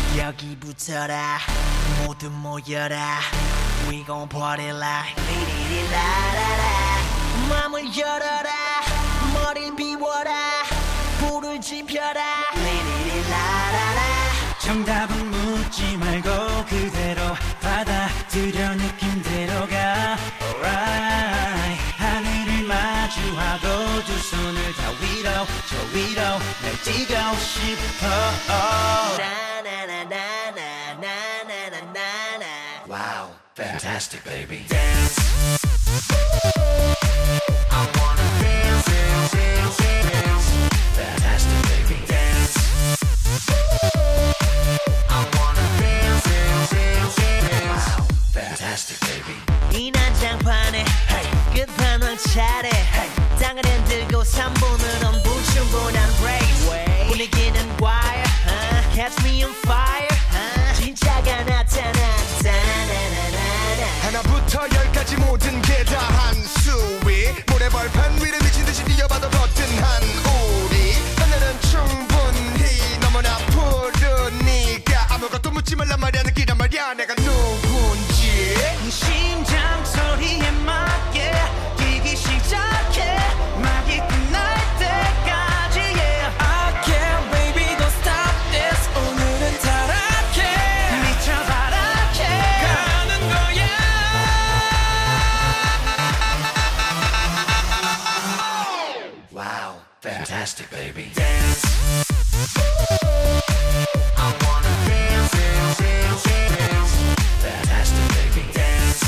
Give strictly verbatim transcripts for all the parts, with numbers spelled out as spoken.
여기부터라 모두 모여라 We gon' party like 리리리라라라 맘을 열어라 머리를 비워라 불을 지펴라 리리리라라라 정답은 묻지 말고 그대로 받아들여 느낌대로 가 Alright 하늘을 마주하고 두 손을 다 위로 저 위로 날 뛰고 싶어 나나나나나나나나나 Wow, fantastic baby. Dance I wanna dance, dance, dance, dance Fantastic baby. Dance I wanna dance, dance, dance, dance Wow, fantastic baby. 이 난장판에 hey. 끝판왕 차례 hey. 땅을 흔들고 삼 분은 불충분한 race Way. 분위기는 wire uh. Catch me on fire uh. 진짜가 나타났다 하나부터 열까지 모든 게 다 한 수위 모래벌판 위를 미친 듯이 뛰어봐도 거뜬한 우리 하늘은 충분히 너무나 푸르니까 아무것도 묻지 말란 말이야 느끼란 말이야 내가 누군지 심장 소리에 맞게 뛰기 시작해 막이 끝날 때까지 yeah. I can't baby don't stop this 오늘은 타락해 미쳐 바라게 가는 거야 Wow, fantastic baby. Dance I wanna dance, dance, dance, dance Fantastic baby. Dance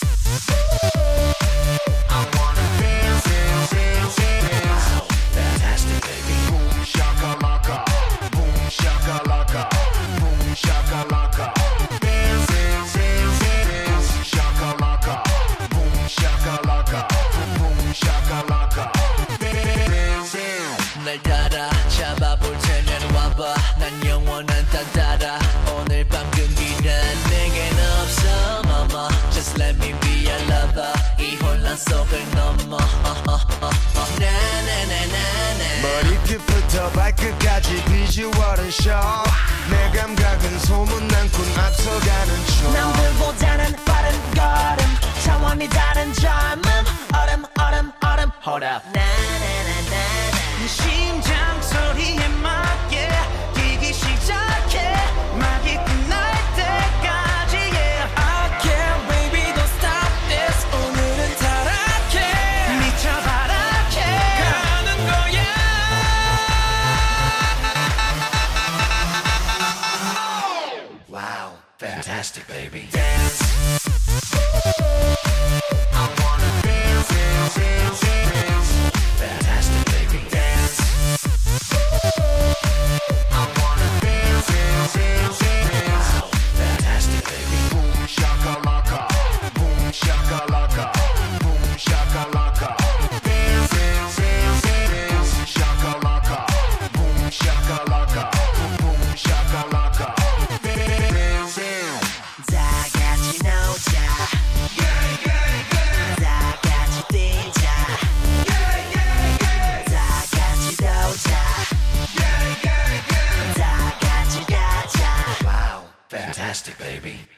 I wanna dance, dance, dance, dance Wow, fantastic baby. Boom shakalaka Boom shakalaka Boom shakalaka Dance, dance, dance, dance shakalaka Boom shakalaka Boom shakalaka 날 따라 잡아볼 테면 와봐 난 영원한 딴따라 오늘 밤 금기는 내겐 없어 mama Just let me be your lover 이 혼란 속을 넘어 나나나나나 머리끝부터 발끝까지 비주얼은 shock 내 감각은 소문난 꾼 앞서가는 중 남들보다는 빠른 걸음 차원이 다른 젊음 얼음 얼음 얼음 Hold up 나나나나나 심장 소리에 맞게 뛰기 시작해 막이 끝날 때까지 yeah. I can't baby don't stop this 오늘은 타락해 미쳐 바라게 가는 거야 Wow, fantastic baby. Dance I wanna dance, dance, dance, dance Fantastic baby. Dance I wanna dance, dance, dance, dance Wow, fantastic baby. Boom shakalaka Boom shakalaka Boom shakalaka Dance, dance, dance, dance shakalaka Boom shakalaka Boom shakalaka Dance, 다 같이 놀자 다 같이 뛰자 다 같이 놀자 다 같이 가자 Wow, fantastic baby.